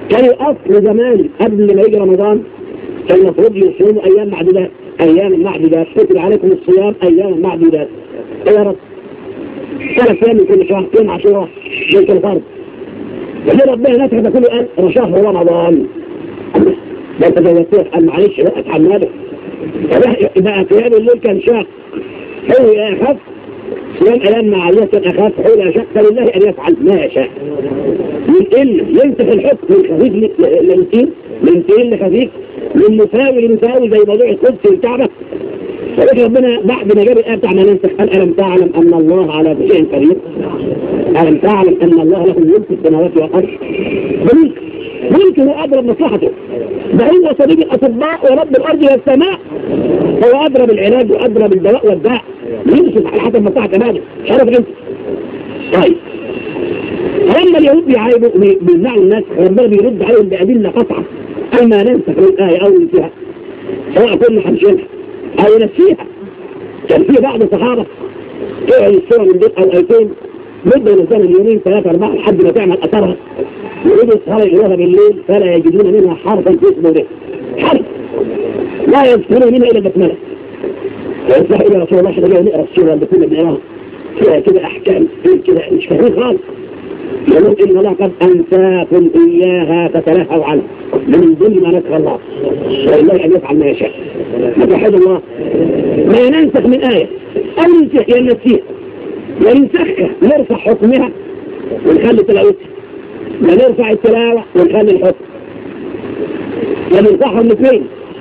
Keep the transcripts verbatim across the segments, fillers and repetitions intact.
كان الأصل زمان قبل ما يجي رمضان كان المفروض يصوموا أيام معدودات، أيام معدودات كتب عليكم الصيام أيام معدودات. يا رب ثلاث أيام من كل شهر، يوم عاشوراء من كل فرد. وجه ربنا نتحدى كله قال شهر رمضان. ده انت جاوبتوه قال معلش بقى اتحمله. بقى قيام الليل كان شهر هو أخف، صيام أيام معدودات كان أخف، هو لا شك لله أن يفعل ما يشاء. من إلا ينسخ الحكم من خفيف لمتين، من تقيل لخفيف، من مساوي لمساوي زي موضوع القدس والكعبة. فقال ربنا بعد ما جاب الآية بتاع ما ننسخ قال ألم تعلم أن الله على كل شيء قدير؟ ألم تعلم أن الله له ملك السماوات والأرض؟ ملك ملكه أضرب مصلحته، ده هو صديق الأطباء ورب الأرض والسماء، هو أضرب العلاج وأضرب الدواء والداء، يمسك على حسب مصلحة كماله. شرف أنت. طيب لما اليهود بيعايبوا بيمنعوا الناس ربنا بيرد عليهم بأدلة قطعة أما ننسخ الآية أو ننسيها سواء كنا هنشيلها أو نسيها. كان في بعض الصحابة تقعد السورة من بيت أو آيتين مدة ينزلها اليومين ثلاثة أربعة لحد ما تعمل أثرها، يقولوا الصحابة يقولوها بالليل فلا يجدون منها حرفا في صدورهم، حرف لا يذكرون منها إلا البسملة. فيصبح إلى رسول الله حتى نقرأ السورة اللي كنا بنقراها فيها كده أحكام كده مش فاهمين خالص. يقول إن الله قد أنساكم إياها فتلهوا عنه من ضمن ما نسخ الله، والله أن يفعل ما يشاء. نتوحد الله ما ننسخ من آية أو ننسخ يا نسيها يا ننسخها نرفع حكمها ونخلي تلاوتها، لا نرفع التلاوة ونخلي الحكم، لا نرفعها الاثنين،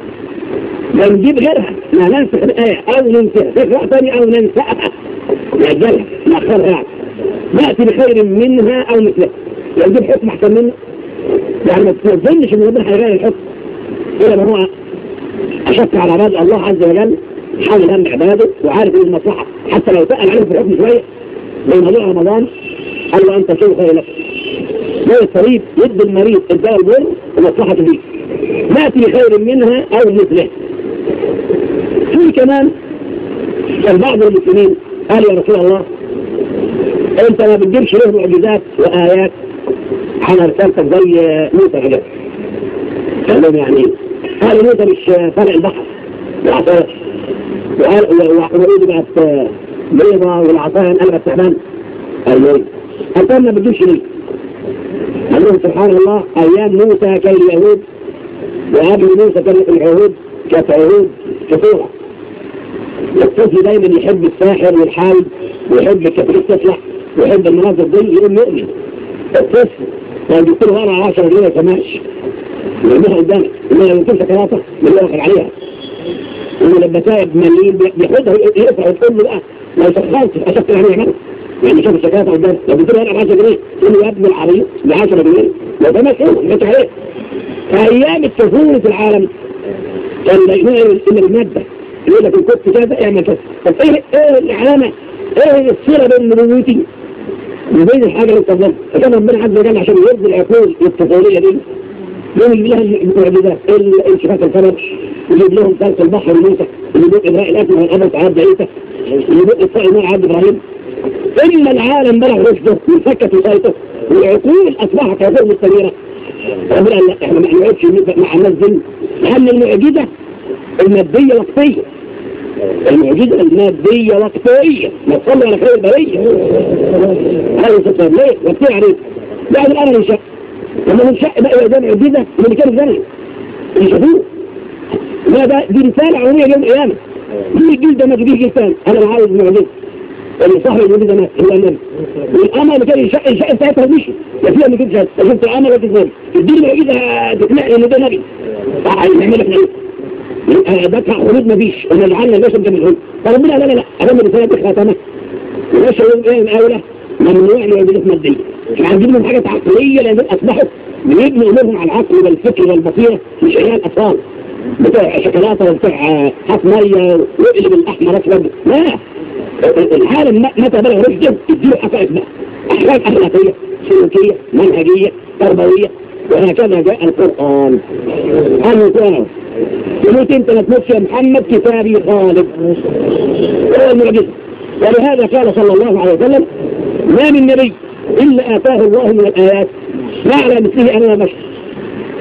لا نجيب غيرها ما ننسخ الآية أو ننسخها تقرأ ثاني أو ننسخها نأجلها نأخرها يعني نأتي بخير منها أو مثلها. لو جيب حكم أحسن منه يعني ما تنظمش إن ربنا هيغير الحكم إلا ما هو أشك على عباد الله عز وجل حامل هم عباده وعارف إيه المصلحة، حتى لو سأل عليه في الحكم شوية زي موضوع رمضان قال له أنت شو خير لك، زي الطبيب يدي المريض الدواء البر ومصلحته فيه نأتي بخير منها أو مثلها. في كمان كان بعض المسلمين قال يا رسول الله انت ما بتجيبش له معجزات وآيات على رسالتك زي موسى كده. قال لهم يعني قال موسى مش فرق البحر والعصاية وإيدي بقت بيضة والعصاية انقلبت تعبان. قال له قال ما بتجيبش ليه؟ قال لهم سبحان الله أيام موسى كان اليهود وقبل موسى كانت اليهود كانت عهود كثيرة. الطفل دايما يحب الساحر والحاوي ويحب الكفريت تطلع ويحب المناظر دي يقوم يؤمن. الطفل لو جبت له ورقة عشرة جنيه ما يسمعش يرميها قدامك إنه لو يمكن سكراتة اللي يوقف عليها ولما سايب مليين بياخدها يقفع وتقول له بقى لو سخرت أشكت يعني يعمله يعني شوف السكراتة قدامك لو جبت له ورقة عشرة جنيه تقول له يا ابن العريض ب عشرة جنيه لو ده مسؤول ما عليه. فأيام الطفولة في العالم كان يلاقينا إلا المادة يقول لك الكتب كذا اعمل كذا. طب ايه ايه العلامة ايه الصلة بين نبوتي وبين الحاجة اللي بتظلم؟ فكان ربنا عز وجل عشان يرضي العقول الطفولية دي يجيب لها المعجزات انشفاك الفرج يجيب لهم سلك البحر الموسى يجيب إبراء الأكل والأبد عبد عيسى يجيب إطفاء النار عبد إبراهيم. إلا العالم بلغ رشده وانفكت وسيطه والعقول أصبحت عقول مستنيرة. ربنا قال لا احنا ما نقعدش مع الناس دي لأن المعجزة المادية وقتية، المعجزة المادية وقتية ما تصلي على خير البرية هذا السطر ليه وقتية عليك بعد الآن ننشأ لما ننشأ بقى يزال معجزة اللي كان الزمن يشوفوه ما ده دي رسالة عمومية يوم القيامة دي الجيل ده ما تجيش جيل ثاني أنا عاوز معجزة اللي صاحب المعجزة مات هو النبي والأمل اللي كان ينشأ ينشأ بتاعتها مشي يفيها من كده شفت الأمل وتزال الدين المعجزة تقنعني إن ده نبي صح هيعمل احنا ايه بدفع حدود مفيش انا جعلنا الناس من الحدود فربنا لا لا لا أهم رسالة خاتمة وناس يوم ايه من أولى ممنوع لوجودات مادية مش عايزين لهم حاجة عقلية لأن أصبحوا بيبنوا أمورهم على العقل والفكر والبصيرة مش عيال أطفال بتاع شوكولاتة وبتاع حف مية ويقلب الأحمر أسود لا العالم متى بلغ رشده تديله حقائق بقى أحكام أخلاقية سلوكية منهجية تربوية وهكذا جاء القرآن أنه كانوا تموت انت ما تموتش يا محمد كتابي خالد هو المعجزة. ولهذا قال صلى الله عليه وسلم ما من نبي إلا آتاه الله من الآيات ما على مثله أنا بشر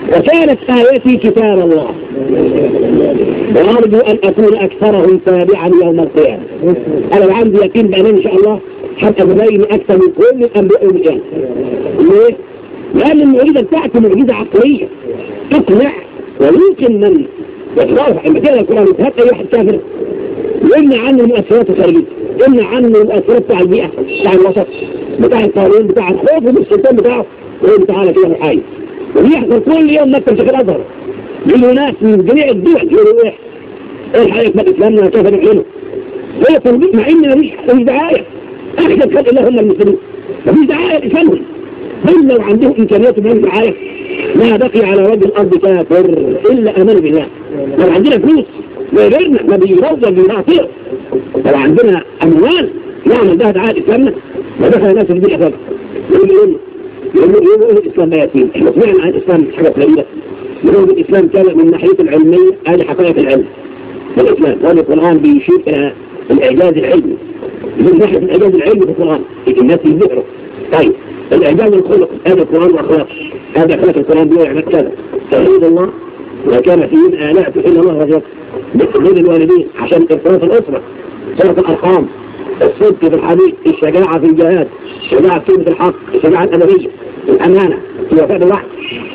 وكانت آيتي كتاب الله وأرجو أن أكون أكثرهم تابعا يوم القيامة. أنا عندي يقين بأن إن شاء الله حتى ببين أكثر من كل الأنبياء والأنبياء. ليه؟ لأن المعجزة بتاعته معجزة عقلية تقنع ويمكن من يقرأها. إما كده القرآن هات أي واحد كافر يمنع عنه المؤثرات الخارجية، يمنع عنه المؤثرات بتاع البيئة بتاع الوسط بتاع القانون بتاع الخوف والسلطان بتاعه، ويقول تعالى كده محايد. ويحصل كل يوم مكتب شيخ الأزهر يجوا ناس من جميع الدول يقولوا إيه؟ إيه الحقيقة ما إسلامنا كيف نعلنه؟ هي تنظيم مع إن مفيش دعاية. أحسن خلق الله هم المسلمين. مفيش دعاية لإسلامهم. بل لو عندهم إمكانيات من دعاية ما بقي على وجه الأرض كافر إلا أمان بالله. لو عندنا فلوس غيرنا ما بيروض بالمعصية. لو عندنا أموال نعمل ده دعاية إسلامنا ودخل الناس في الدنيا فجأة. يقولوا يقولوا يقولوا الإسلام لا يتيم. إحنا سمعنا عن الإسلام حاجة قليلة. يقولوا الإسلام كان من ناحية العلمية هذه حقائق العلم. الإسلام وهذا القرآن بيشير إلى الإعجاز العلمي. من ناحية الإعجاز العلمي في القرآن الناس يذكروا. طيب الإعجاز الخلق هذا القرآن وأخلاق. هذا أخلاق القرآن بيقول على كذا. توحيد الله وكان فيه آلاء تحل الله رجل بتحليل الوالدين عشان إفراط الأسرة، صلة الأرحام، الصدق في الحديث، الشجاعة في الجهاد، الشجاعة في كلمة الحق، الشجاعة الأدبية، الأمانة، الوفاء بالوحي.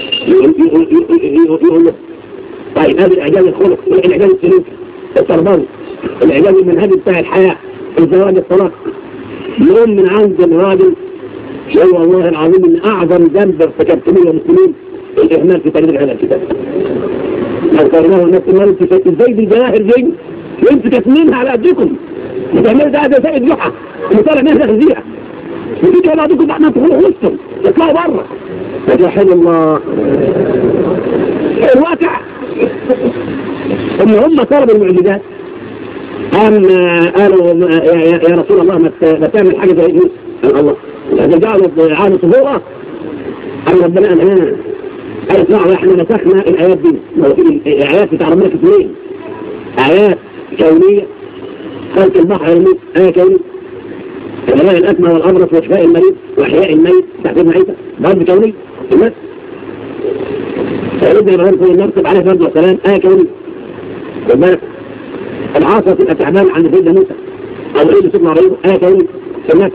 يقول له طيب هذا الإعجاز الخلق، الإعجاز السلوكي، التربوي، الإعجاز المنهجي بتاع الحياة، الزواج الطلاق. يوم من عند الراجل هو والله العظيم من أعظم ذنب ارتكبتموه يا مسلمين الإهمال في تاريخ هذا الكتاب. لو قرناه الناس المال ازاي بالجواهر دي وانتوا تسمينها على قدكم وتعملوا ده زي سيد جحا اللي طالع منها تغذيها وتيجي على قدكم احنا تدخلوا وسطهم تطلعوا بره. فتوحدوا الله. الواقع ان هم طلبوا المعجزات قام قالوا يا رسول الله ما تعمل حاجه زي دي. قال الله اذا جعلوا عاد صفوره قال ربنا انا قال اسمعوا احنا نسخنا الايات دي. الايات بتاع ربنا كتيرين آيات كونية خلق البحر والموت آية كونية الغلاء الأكمى والأبرص وشفاء المريض وإحياء الميت تحديد معيشة برضه كونية المس سيدنا إبراهيم صلى الله عليه وسلم عليه الصلاة والسلام آية كونية والبارك العاصفة الأتعبان عند سيدنا موسى أو إيه سيدنا عريض آية كونية المس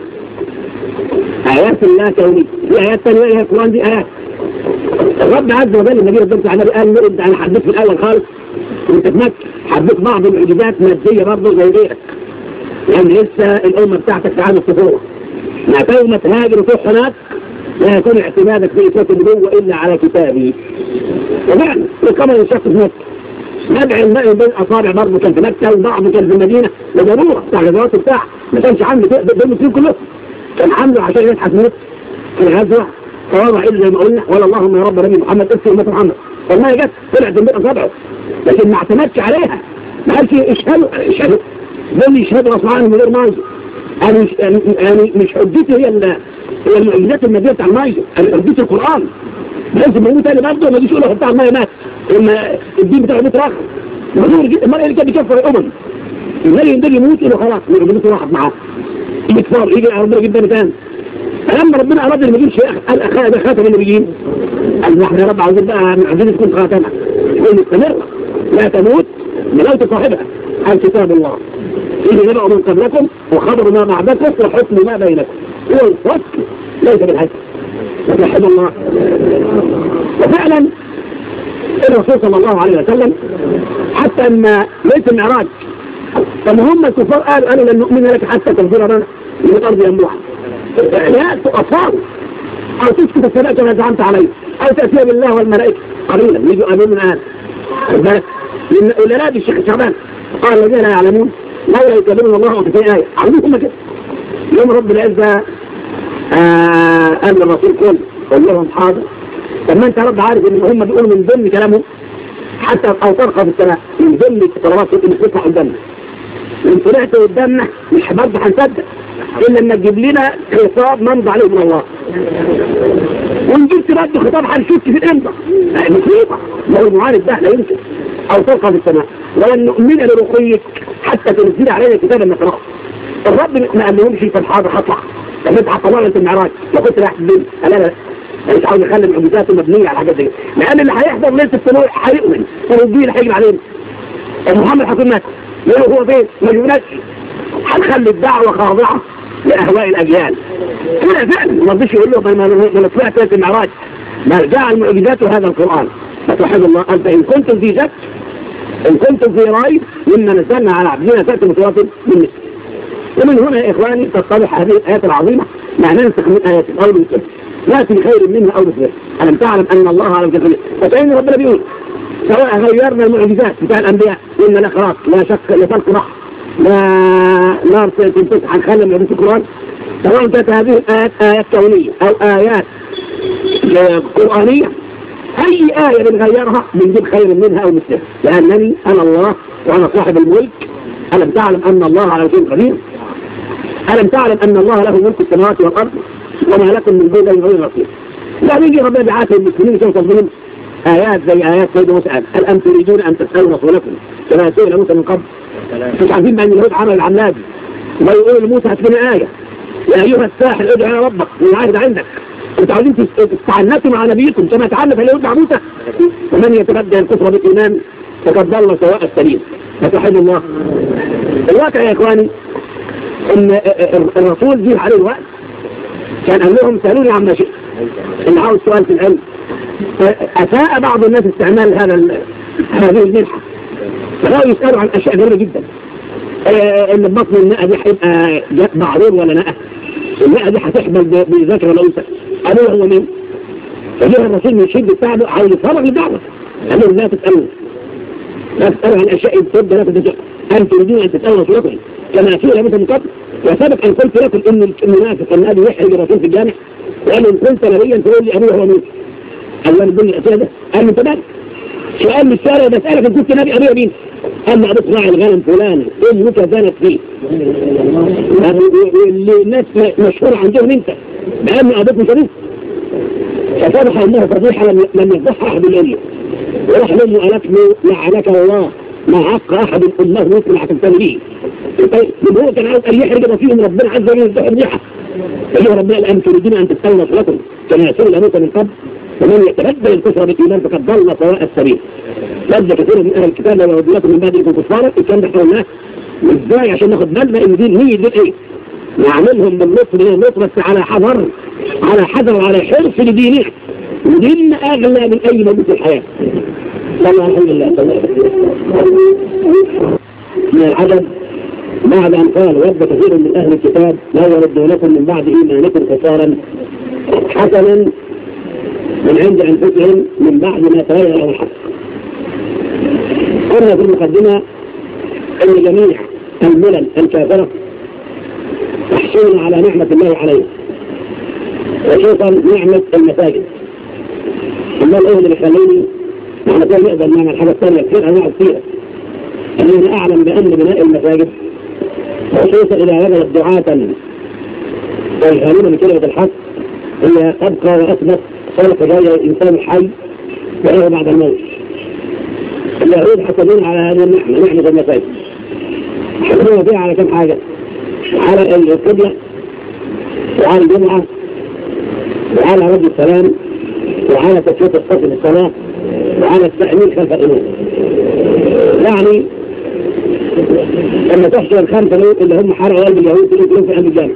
آيات الله كونية. في آيات ثانية هي القرآن دي آيات الرب عز وجل النبي ربنا تعالى قال له انت انا حدثت في الاول خالص وانت في مكه حدثت بعض المعجزات ماديه برضه زي غيرك لان لسه الامه بتاعتك في عام الطفوله ما يوم تهاجر وتروح هناك لا يكون اعتمادك في اثبات النبوه الا على كتابي. وفعلا القمر ينشق في مكه نبع الماء بين اصابع برضه كان في مكه وبعضه كان في المدينه وضروره بتاع الغزوات بتاعه ما كانش حمل بالمسلمين كلهم كان حمله عشان يبحث موت في الغزوه فوضع إلا زي ما قلنا ولا اللهم يا رب نبي محمد ارسل أمة محمد فالله جت طلعت من بين أصابعه لكن ما اعتمدش عليها ما قالش اشهدوا اشهدوا دول يشهدوا أصبعانهم من غير ماية. أنا مش يعني مش حجتي هي هي المعجزات المادية بتاع الماية أنا حجتي القرآن لازم يقولوا تاني برضه ما يجيش يقولوا بتاع الماية مات إما الدين بتاعه بيترخص مغير جدا المرأة اللي كانت بيكفر الأمم النبي يقدر يموت يقولوا خلاص معجزته راحت معاه يكفر يجي ربنا جدا تاني. فلما ربنا أراد اللي ما يجيش قال أخاء ده خاتم النبيين قال نحن يا رب عاوزين بقى عاوزين تكون خاتمها تكون مستمرة لا تموت ملوت صاحبها عن كتاب الله إذا نبأوا من قبلكم وخبروا ما بعدكم وحكم ما بينكم هو الفصل ليس بالحسن فتوحدوا الله. وفعلا الرسول صلى الله عليه وسلم حتى أن ليس المعراج فما هم الكفار قالوا قالوا لن نؤمن لك حتى تنظر لنا من الأرض ينبوعا لا تؤفروا أو تسكت السماء كما زعمت عليه أو تأتي بالله والملائكة قليلا يجوا أمين من الآن ولا لا بالشيخ شعبان قال الذين لا يعلمون لا يكلمون الله وفي آية عرضوكم كده يوم رب العزة قال للرسول كل قل لهم حاضر لما انت رب عارف ان هم بيقولوا من ضمن كلامهم حتى او ترقى في السماء من ضمن الطلبات اللي بتطلع قدامنا وان طلعت قدامنا مش برضه هنصدق الا لما تجيب لنا خطاب نمضي عليه من الله وان جبت برضه خطاب هنشك في الامضه مصيبه لو المعارض ده لا يمكن او ترقى في السماء ولن نؤمن لرقيك حتى تنزل علينا كتابا نقراه. الرب ما قال لهمش في الحاضر هطلع لما انت هتطلع انت المعراج لو كنت رايح الدين لا لا مش عاوز يخلي معجزاته مبنيه على الحاجات دي، لان اللي هيحضر ليله الطلوع هيؤمن والدين اللي هيجي علينا. محمد هيكون مات يقولوا هو فين؟ ما جبناش. هنخلي الدعوه خاضعه لاهواء الاجيال. كده فعلا ما رضيش يقول له ما طلعت في المعراج، بل جعل معجزاته هذا القران. فتوحد الله انت ان كنتم في شك ان كنتم في ريب مما نزلنا على عبدنا فاتوا متواصل من مثل. ومن هنا يا اخواني تتضح هذه الايات العظيمه معنى ننسخ من ايات او مثل ناتي بخير منها او مثله. الم تعلم ان الله على كل شيء. فكأن ربنا بيقول سواء غيرنا المعجزات بتاع الانبياء ان لا خلاص لا شك لا فرق راح لا نار تنفتح هنخلي معجزات القران، سواء كانت هذه الايات ايات كونيه او ايات قرانيه، اي ايه بنغيرها بنجيب خير منها او مثلها، لانني انا الله وانا صاحب الملك. الم تعلم ان الله على كل شيء قدير. الم تعلم ان الله له ملك السماوات والارض وما لكم من دون غير رقيب. لا بيجي ربنا بيعاتب المسلمين يوصل بهم آيات زي آيات سيدنا موسى قال هل أنتم تريدون أن تسألوا رسولكم كما سئل موسى من قبل؟ مش عارفين بأن اليهود عمل العملاج ويقول لموسى هات لنا آية يا أيها الساحر ادعو يا ربك والعهد عندك. أنتوا عايزين تتعنتوا مع نبيكم كما تعنت اليهود مع موسى؟ ومن يتبدل الكفر بالإيمان فقد ضل سواء السبيل. فتوحد الله. الواقع يا إخواني إن الرسول جه عليه الوقت كان قال لهم سألوني عما شئت، اللي عاوز سؤال في العلم. أساء بعض الناس استعمال هذا هذه المنحة، فلا يسألوا عن أشياء غريبة جدا. إن بطن الناء دي هيبقى معرور ولا ناء؟ الناء دي هتحمل بذكر ولا أنثى؟ قالوا هو مين؟ فجاء الرسول من شدة تعبه عاوز يتفرغ للدعوة، قال لهم لا تسألوا لا تسألوا عن أشياء تبدأ لا تتجاهل. أن تريدون أن تسألوا رسولكم كما سئل موسى من قبل. وسبق أن قلت لكم إن المنافق النبي يحرج الرسول في الجامع وقال إن كنت نبيا تقول لي أبوه هو مين؟ قال له الدنيا أسادة. قال له أنت مالك؟ سؤال من الشارع بسألك إن كنت نبي أبوه مين؟ قال له أبوك راعي الغنم فلان أمك زانت فيه. واللي الناس مشهورة عندهم أنت بأن أبوك مش أبوك. فصبح أنه فضيحة لم يفضحها أحد الأمة. وراح لأمه قالت له لعنك الله ما عق أحد أمه مثل حكمتني به. هو كان عاوز أن يحرج فيهم ربنا عز وجل فضيحة. فقال ربنا الآن تريدون أن تسألوا رسولكم كما يسأل موسى من قبل ومن يتبدل الكفر بالإيمان فقد ضل سواء السبيل. لذا كثير من أهل الكتاب لو يودوا لكم من بعد إنكم كفارا الكلام ده حولناه وإزاي عشان ناخد بالنا إن دي نية دي إيه؟ نعملهم بالنصر للنصر بس على حذر على حذر وعلى حرص لديننا وديننا أغلى من أي موجود في الحياة. والله الحمد لله. من العدد بعد أن قال ود كثير من أهل الكتاب لا يردونكم من بعد إيمانكم كفارا حسنا من عند أنفسهم من بعد ما تبين لهم الحق. قلنا في المقدمة أن جميع الملل الكافرة يحصلون على نعمة الله عليهم وخصوصا نعمة المساجد. الله الأول اللي بيخليني نحن كنا نقدر نعمل حاجة ثانية كثير أنواع كثيرة. أننا أعلم بأن بناء المساجد خصوصا إذا وجدت دعاة ويهانون بكلمة الحق هي تبقى وأثبت صالح جاية الإنسان الحي وهو بعد الموت. اليهود حسبون على هذه النعمة نعمة المساجد حسبوها فيها على كم حاجة على القبلة وعلى الجمعة وعلى رد السلام وعلى تكليف الصف للصلاة وعلى التأمين خلف الإمام. يعني لما تحصل الخمسة دول اللي هم حرقوا قلب اليهود اللي يكونوا في قلب الجامع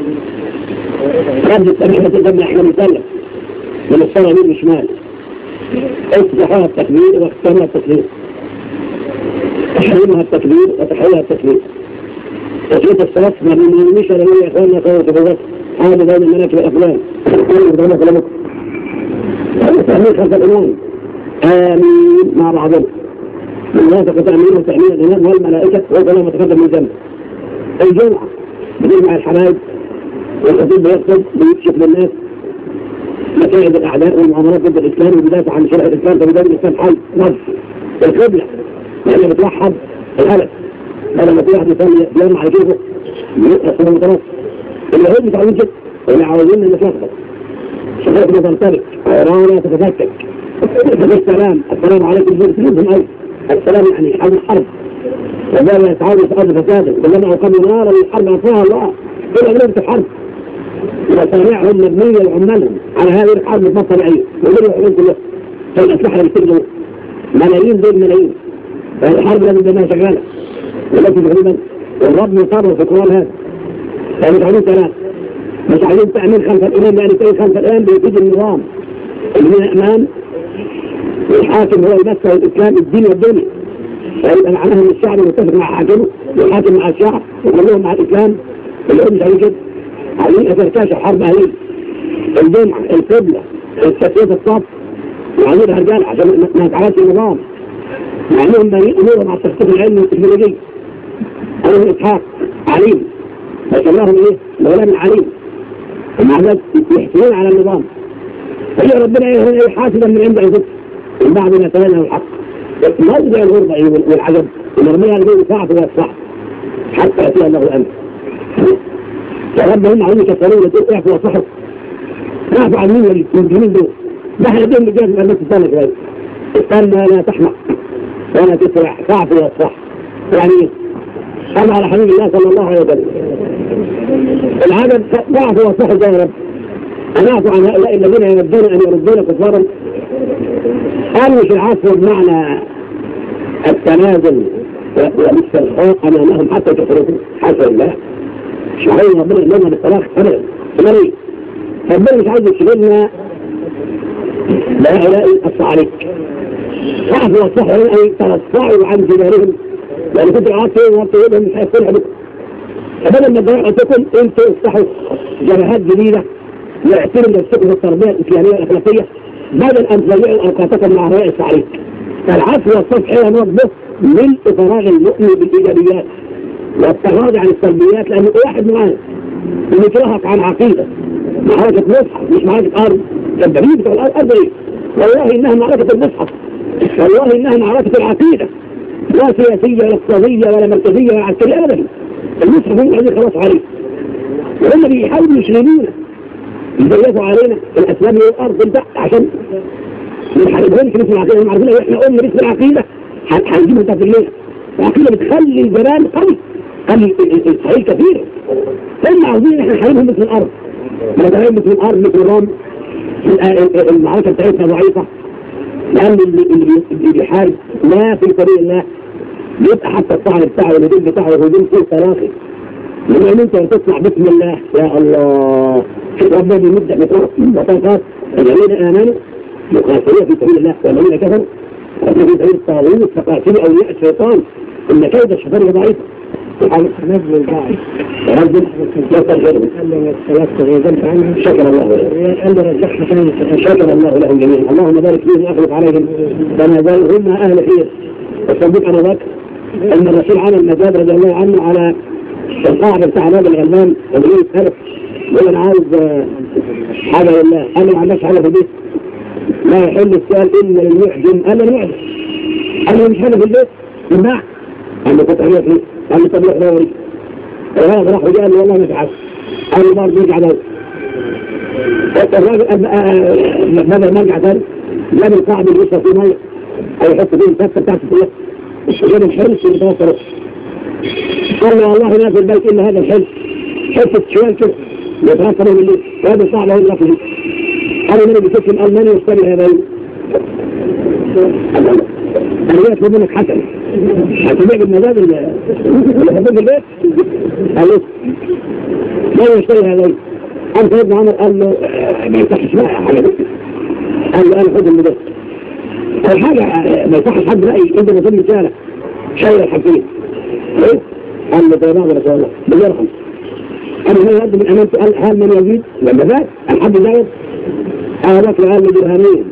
رد السلام تسمى احنا نسلم من الصلاة يمين وشمال افتحوها التكبير واختمها التكبير تحريمها التكبير وتحريمها التكبير وكيف الصلاة ما بيمينيش ولا يا اخواننا صورة تفضل هذا بين الملك والأفلام كل بدرنا كلامك التأمين خلف الإمام آمين مع بعضهم من وافق تأمين وتأمين الإمام والملائكة وكلهم متقدم من جنب. الجمعة بنجمع الحبايب والخطيب بيخطب بيكشف للناس مكائد الأعداء والمؤامرات ضد الإسلام وبيدافع عن شرع الإسلام فبيدافع الإسلام حي نص القبلة لأنه بتوحد الهدف. لما في واحد يصلي يوم على كيفه يبقى صلى متنص. اليهود متعودين كده واللي عاوزين إنك يخطب شخص ما تنطلق ورانا تتفكك السلام السلام عليكم بسلامهم أي السلام يعني حرب الحرب وذلك يتعود في أرض فسادا كلما أقاموا نارا للحرب أطفاها الله كل أمرهم في الحرب وصانعهم مبنية وعمالهم على هذه الحرب الطبيعية ودول الحروب كلها فالأسلحة اللي بتجمعوا ملايين دول ملايين الحرب لازم تبقى شغالة ولكن تقريبا والرب يقرر في القرآن هذا يعني مش عايزين كلام مش عايزين تأمين خلف الإمام لأن تأمين خلف الإمام بيفيد النظام اللي من الأمام والحاكم هو يمثل الإسلام الدين والدنيا فيبقى معناها ان الشعب متفق مع حاكمه والحاكم مع الشعب وكلهم مع الإسلام اللي هم مش عايزين كده عايزين أسركاش الحرب أهلية الجمعة القبلة التسوية الصف وعايزين رجال عشان ما يتعرضش النظام مع انهم امورهم مع التخطيط العلمي والتكنولوجي عليهم اسحاق عليم فسماهم ايه؟ مولانا عليم ومع ذلك يحسنون على النظام فهي ربنا ايه حاسبا من عند انفسهم من بعد ما تبين الحق بس ما يرجع الغربة والعجب ان ربنا يقول صعب والصح حتى ياتي الله الامر فربنا هم عايزين يكسرون يقول اعفوا وصحوا اعفوا عن مين المسلمين دول نحن دول رجال من الناس الثانية شوية استنى لا تحمق ولا تسرع تعفو والصح يعني ايه؟ قال على حبيب الله صلى الله عليه وسلم العدد تعفو والصح زي رب أنا أعفو عن هؤلاء الذين يمدون أن يردون كفارا قالوا مش العفو بمعنى التنازل والاسترخاء أمامهم حتى تفرقوا حتى الله مش عايز ربنا يمنع بالطلاق أبدا ثمانية ربنا مش عايز يشغلنا لهؤلاء الصعاليك تعفو والصح أن ترصعوا عن جدارهم لأن كنت العاد فيهم وارتوبهم مش هيصلحوا بكم فبدل ما تضيعتكم انتوا افتحوا جبهات جديدة واعتروا نفسكم في التربية الإسلامية والأخلاقية بدل أن تضيعوا أوقاتكم مع هؤلاء الصعاليك فالعفو والصفح هي نوضه من إفراغ المؤمن بالإيجابيات والتغاضي عن السلبيات لأنه واحد معانا بنترهق عن عقيدة معركة مصحف مش معركة أرض كالدليل بتوع الأرض إيه والله إنها معركة المصحف والله إنها معركة العقيدة لا سياسية ولا اقتصادية ولا مركزية ولا عسكرية أبدا المصحف هم عايزين خلاص عليه وهم بيحاولوا يشغلونا يضيفوا علينا الأسلام والأرض من تحت عشان ما نحاربهمش مثل العقيدة هم عارفين إحنا أم مثل العقيدة هنجيبهم تحت الليل العقيدة بتخلي الجبال قوي خلي الصحيح كثير هم عاوزين إحنا نحاربهم مثل الأرض نتعلم مثل الأرض مثل الرام المعركة بتاعتها ضعيفة لأن اللي بيحارب لا في سبيل الله يبقى حتى الطعن بتاعه والهدوم بتاعه والهدوم فيه تراخي لما انت تصنع بسم الله يا الله شوف ربنا بيمدح بتروح وطاقات الذين آمنوا يقاتلون في سبيل الله والذين كفروا وفي سبيل الطاغوت فقاتلوا أولياء الشيطان إن كيد الشيطان ضعيف نزل البعض رجل يسترجعه شكر الله له شكر الله لهم جميعا اللهم بارك فيهم وأخلق عليهم فما زالوا هم أهل خير وصدق أنا ذاك أن الرسول عمل مجاد رضي الله عنه على القاعدة بتاع نادي الغلمان وبيقول يتهرب يقول أنا عاوز حاجة لله أنا ما عندناش حاجة في البيت لا يحل السؤال إلا للمحجم أنا المحجم أنا مش حاجة في البيت منع أنا كنت عملت ليه قال لي طب روح دوري وهذا راح وجاء لي والله ما فعل قال لي برضه يرجع دوري الراجل بدل ما ارجع ثاني جاب القاعد اللي يشرب فيه ميه او يحط فيه الفتة بتاعته كلها جاب الحرس اللي توصله قال له والله ما في البيت الا هذا الحرس حته شوال كده يتغطى به بالليل وهذا الصعب هو الغفل قالوا مني بسكن قال من يشتري هذين انا جاي اطلب منك حسن هتبيع بالمزاد اللي حطوه في البيت قال له ما يشتري هذين قام سيدنا عمر قال له ما يصحش بقى حاجه قال له انا خد المزاد الحاجه ما يصحش حد رايي انت ما تم شارع شايل الحكيم قال له ده بعض رسول الله باليرحم قال ما يرد من امانته قال هل من يزيد لما ذات الحد زايد قال لك قال له درهمين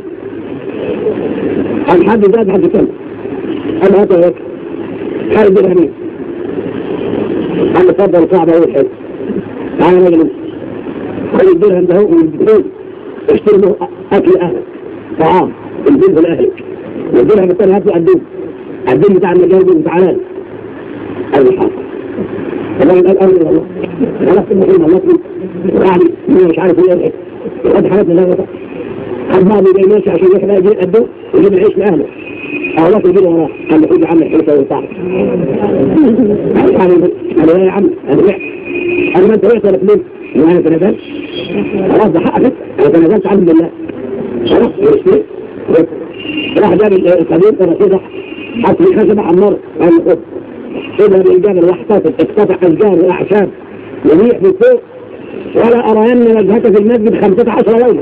الحد زاد حد كم قال هات يا وكر قال درهمين قال له تفضل الكعبه اول حاجه تعالى راجل خذ الدرهم ده هو والدكتور اشتري له اكل اهلك طعام البيت لاهلك والدرهم الثاني هات له قدوم قدوم بتاع المجاوب وتعالى قال له حاضر الراجل قال امر الله خلاص المحيط الله يعني مش عارف ايه خد حاجات من هذا قال بعض جاي ماشي عشان يروح بقى يجيب قدوم ويجيب العيش لاهله الله يجيب وراه قال له خد يا عم الحلفه والطعم قال له يا عم انا وقعت انا ما انت وقعت ولا فلمت وانا تنازلت خلاص ده حقك انا تنازلت عنه بالله خلاص مش راح جاب القديم الرصيد حط في خشبه عمره قال له خد خدها بالجبل واحتفظ اقتطع اشجار واعشاب وميح بالفوق ولا ارين وجهك في المسجد خمسة عشر يوما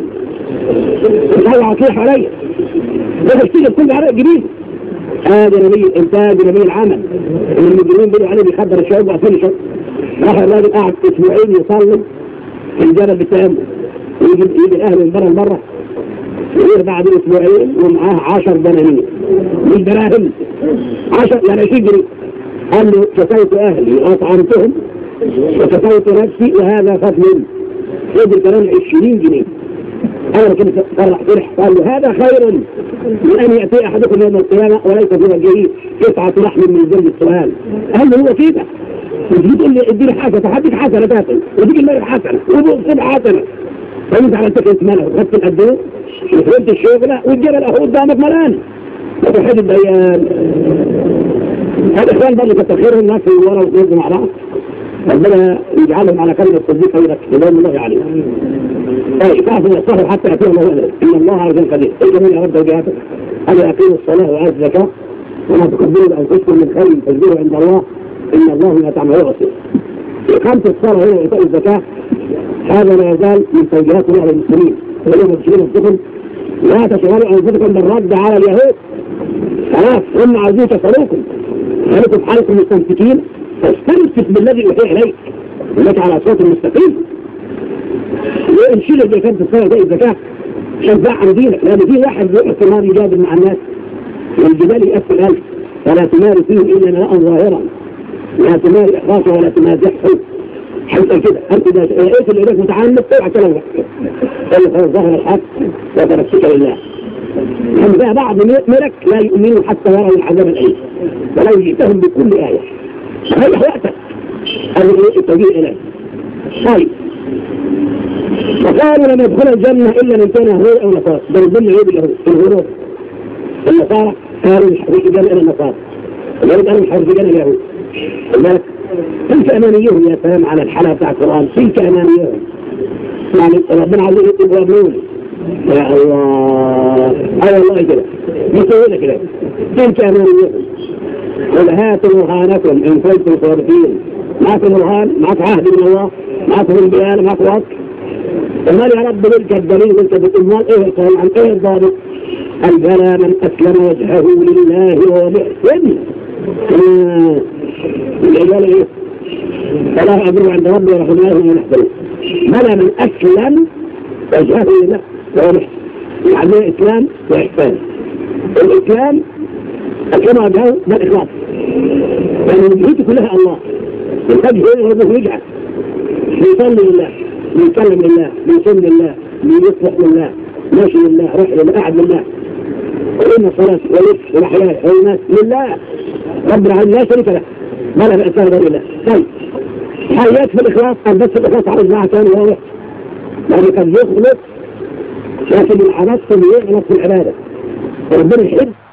مش هيصيح عليا ده تشتغل كل عرق جديد. هذا نبي الانتاج نبي العمل اللي المجرمين بيقولوا عليه بيخدر الشعوب وقفل الشعوب. راح الراجل قاعد اسبوعين يصلي في الجبل بالتأمل ويجيب ايد الاهل من بره لبره ويرجع بعد اسبوعين ومعاه عشر دنانير مش دراهم عشر يعني عشرين جنيه. قال له كفيت اهلي واطعمتهم وكفيت نفسي وهذا فضل خد الكلام عشرين جنيه. أنا كنت فرح فرح قال له هذا خير من أن يأتي أحدكم يوم القيامة وليس في وجهه قطعة لحم من ذل السؤال. قال له هو كده مش تقول لي اديني حسنة هديك حسنة تاكل وديك المال حسنة وبصب حسنة فأنت على تكلت ماله وخدت القدوم وخدت الشغلة والجبل أهو قدامك ملان وتحد الديان. هذا إخوان برضه كتخيرهم الناس في ورا ويرضوا مع بعض ربنا يجعلهم على كلمة الصديق ويركزهم الله عليهم. طيب تعرفوا الصحر حتى يأتيه الله وأدري إن الله عز وجل قدير إجمعوا يا رب وجهاتك أن يقيموا الصلاة وآتوا الزكاة وما تقبلوا بأنفسكم من خير تجدوه عند الله إن الله ما تعملون بصير. إقامة الصلاة هنا وإيتاء الزكاة هذا لا يزال من توجيهات الله للمسلمين ويوم تشغلوا أنفسكم لا تشغلوا أنفسكم بالرد على اليهود خلاص هم عايزين يكسروكم خليكم في حالكم مستمسكين فاستمسك بالذي أوحي إليك ولك على صوت المستقيم ونشيل الزكاة الصلاة وإيتاء الزكاة شجع عن دينك لأن في واحد يروح في النار يجادل مع الناس والجبال يأكل ألف ولا تماري فيه إلا ماء ظاهرا لا تماري إخلاصه ولا تمازحه حتى كده أنت إذا رأيت اللي إليك متعامل اوعى كلامك قال ظهر الحق وتركك لله. هم فيها بعض ملك لا يؤمنون حتى يروا العذاب الأليم ولو جئتهم بكل آية ريح وقتك هذا التوجيه إليه. طيب وقالوا لم يدخل الجنة إلا من كان يهود أو نصارى ده من ضمن عيوب اليهود الهروب النصارى قالوا مش حريق الجنة إلى النصارى اليهود قالوا مش حريق الجنة إلى اليهود. الملك تلك أمانيهم يا سلام على الحلقة بتاع القرآن تلك أمانيهم يعني ربنا عايزين يكتبوا يبنون يا الله أي والله كده يسوينا كده تلك أمانيهم قل هاتوا برهانكم إن كنتم صادقين معكم برهان معك عهد من الله معكم البيان معكم وقت ومال يا رب لك الدليل وانت بتقول ايه قال عن ايه الضابط قال بلى من اسلم وجهه لله وهو محسن الإجابة ايه فلا أجر عند ربي ورحمه ونحبه بلى من أسلم وجهه لله وهو محسن يعني إسلام وإحسان. الإسلام أسلم وجهه ده الإخلاص يعني وجهته كلها الله الحج هو ربه يجعل بيصلي لله بيكلم لله بيصوم لله بيصلح لله ماشي لله روح لله قاعد لله وإن الصلاة والنسك والحياة والناس لله رب العالمين لا شريك له ما لا بأسان غير الله. طيب حيات في الإخلاص أن بس الإخلاص عرض معه ثاني واضح لأنه قد يخلص لكن العرض يغلط في العبادة وربنا يحب